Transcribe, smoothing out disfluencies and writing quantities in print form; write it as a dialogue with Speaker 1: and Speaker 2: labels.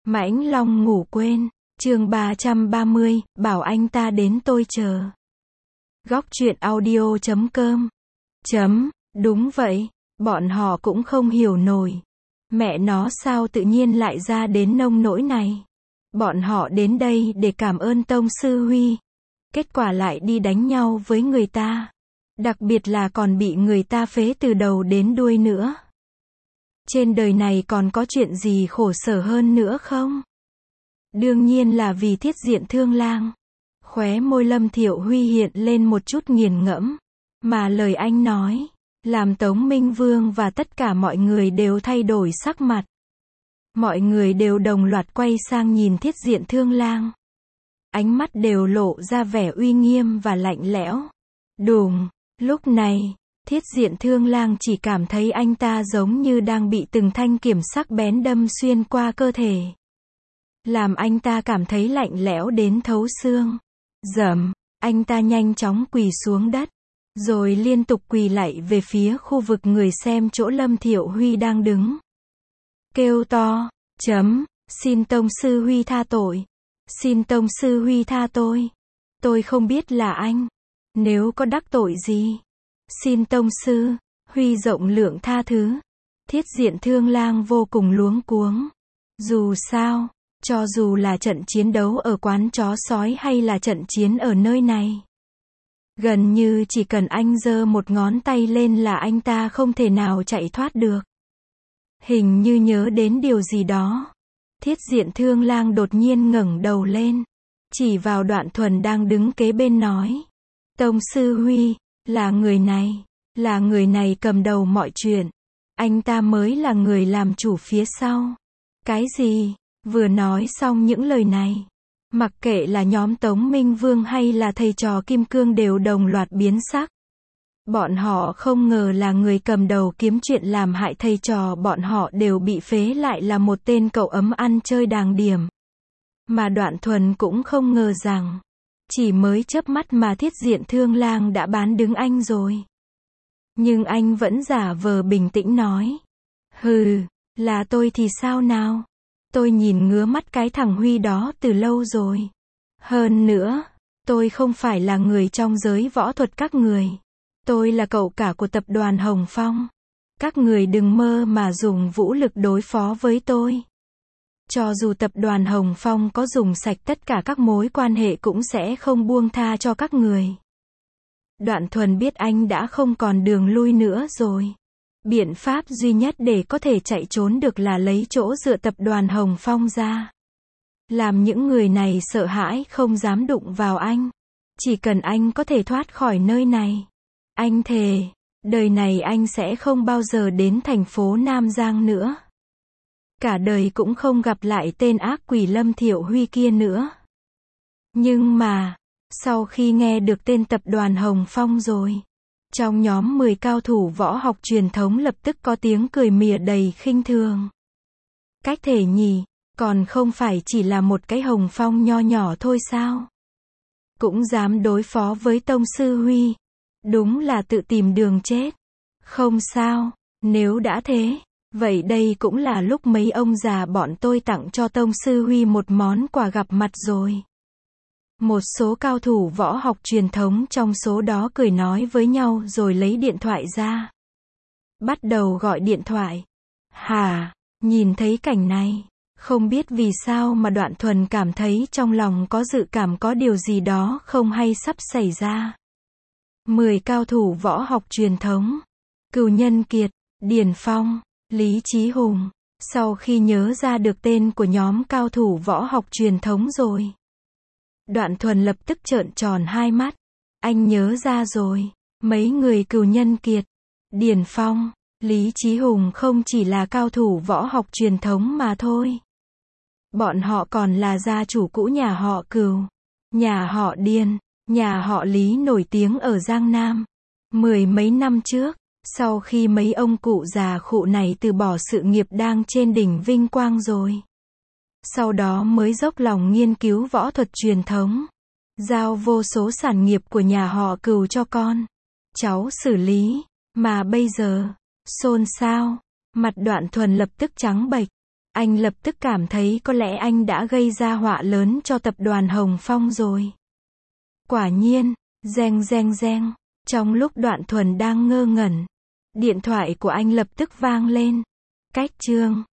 Speaker 1: Mãnh Long ngủ quên, chương 330, bảo anh ta đến tôi chờ. Góc truyện audio.com. Đúng vậy, bọn họ cũng không hiểu nổi. Mẹ nó sao tự nhiên lại ra đến nông nỗi này. Bọn họ đến đây để cảm ơn Tông Sư Huy. Kết quả lại đi đánh nhau với người ta. Đặc biệt là còn bị người ta phế từ đầu đến đuôi nữa. Trên đời này còn có chuyện gì khổ sở hơn nữa không? Đương nhiên là vì Thiết Diện Thương Lang. Khóe môi Lâm Thiệu Huy hiện lên một chút nghiền ngẫm. Mà lời anh nói, làm Tống Minh Vương và tất cả mọi người đều thay đổi sắc mặt. Mọi người đều đồng loạt quay sang nhìn Thiết Diện Thương Lang. Ánh mắt đều lộ ra vẻ uy nghiêm và lạnh lẽo. Đùng, lúc này, Thiết Diện Thương Lang chỉ cảm thấy anh ta giống như đang bị từng thanh kiểm sắc bén đâm xuyên qua cơ thể. Làm anh ta cảm thấy lạnh lẽo đến thấu xương. Dầm, anh ta nhanh chóng quỳ xuống đất. Rồi liên tục quỳ lại về phía khu vực người xem chỗ Lâm Thiệu Huy đang đứng. Kêu to, xin Tông Sư Huy tha tội. Xin Tông Sư Huy tha tôi. Tôi không biết là anh. Nếu có đắc tội gì, xin Tông Sư Huy rộng lượng tha thứ. Thiết Diện Thương Lang vô cùng luống cuống. Dù sao, cho dù là trận chiến đấu ở quán chó sói hay là trận chiến ở nơi này, gần như chỉ cần anh giơ một ngón tay lên là anh ta không thể nào chạy thoát được. Hình như nhớ đến điều gì đó, Thiết Diện Thương Lang đột nhiên ngẩng đầu lên, chỉ vào Đoạn Thuần đang đứng kế bên nói. Tông Sư Huy, là người này cầm đầu mọi chuyện. Anh ta mới là người làm chủ phía sau. Cái gì? Vừa nói xong những lời này, mặc kệ là nhóm Tống Minh Vương hay là thầy trò Kim Cương đều đồng loạt biến sắc. Bọn họ không ngờ là người cầm đầu kiếm chuyện làm hại thầy trò bọn họ đều bị phế lại là một tên cậu ấm ăn chơi đàng điềm. Mà Đoạn Thuần cũng không ngờ rằng, chỉ mới chớp mắt mà Thiết Diện Thương Lang đã bán đứng anh rồi. Nhưng anh vẫn giả vờ bình tĩnh nói. Hừ, là tôi thì sao nào? Tôi nhìn ngứa mắt cái thằng Huy đó từ lâu rồi. Hơn nữa, tôi không phải là người trong giới võ thuật các người. Tôi là cậu cả của tập đoàn Hồng Phong. Các người đừng mơ mà dùng vũ lực đối phó với tôi. Cho dù tập đoàn Hồng Phong có dùng sạch tất cả các mối quan hệ cũng sẽ không buông tha cho các người. Đoạn Thuần biết anh đã không còn đường lui nữa rồi. Biện pháp duy nhất để có thể chạy trốn được là lấy chỗ dựa tập đoàn Hồng Phong ra. Làm những người này sợ hãi không dám đụng vào anh. Chỉ cần anh có thể thoát khỏi nơi này. Anh thề, đời này anh sẽ không bao giờ đến thành phố Nam Giang nữa. Cả đời cũng không gặp lại tên ác quỷ Lâm Thiệu Huy kia nữa. Nhưng mà, sau khi nghe được tên tập đoàn Hồng Phong rồi, trong nhóm 10 cao thủ võ học truyền thống lập tức có tiếng cười mỉa đầy khinh thường. Cách thể nhỉ, còn không phải chỉ là một cái Hồng Phong nho nhỏ thôi sao? Cũng dám đối phó với Tông Sư Huy. Đúng là tự tìm đường chết. Không sao, nếu đã thế, vậy đây cũng là lúc mấy ông già bọn tôi tặng cho Tông Sư Huy một món quà gặp mặt rồi. Một số cao thủ võ học truyền thống trong số đó cười nói với nhau rồi lấy điện thoại ra. Bắt đầu gọi điện thoại. Nhìn thấy cảnh này, không biết vì sao mà Đoạn Thuần cảm thấy trong lòng có dự cảm có điều gì đó không hay sắp xảy ra. 10 cao thủ võ học truyền thống. Cửu Nhân Kiệt, Điền Phong, Lý Chí Hùng. Sau khi nhớ ra được tên của nhóm cao thủ võ học truyền thống rồi, Đoạn Thuần lập tức trợn tròn hai mắt. Anh nhớ ra rồi. Mấy người Cửu Nhân Kiệt, Điền Phong, Lý Chí Hùng không chỉ là cao thủ võ học truyền thống mà thôi. Bọn họ còn là gia chủ cũ nhà họ Cửu, nhà họ Điền, nhà họ Lý nổi tiếng ở Giang Nam. Mười mấy năm trước, sau khi mấy ông cụ già khụ này từ bỏ sự nghiệp đang trên đỉnh vinh quang rồi, sau đó mới dốc lòng nghiên cứu võ thuật truyền thống, giao vô số sản nghiệp của nhà họ Cửu cho con cháu xử lý. Mà bây giờ, xôn xao, mặt Đoạn Thuần lập tức trắng bệch. Anh lập tức cảm thấy có lẽ anh đã gây ra họa lớn cho tập đoàn Hồng Phong rồi. Quả nhiên, reng reng reng, trong lúc Đoạn Thuần đang ngơ ngẩn, điện thoại của anh lập tức vang lên. Cách chương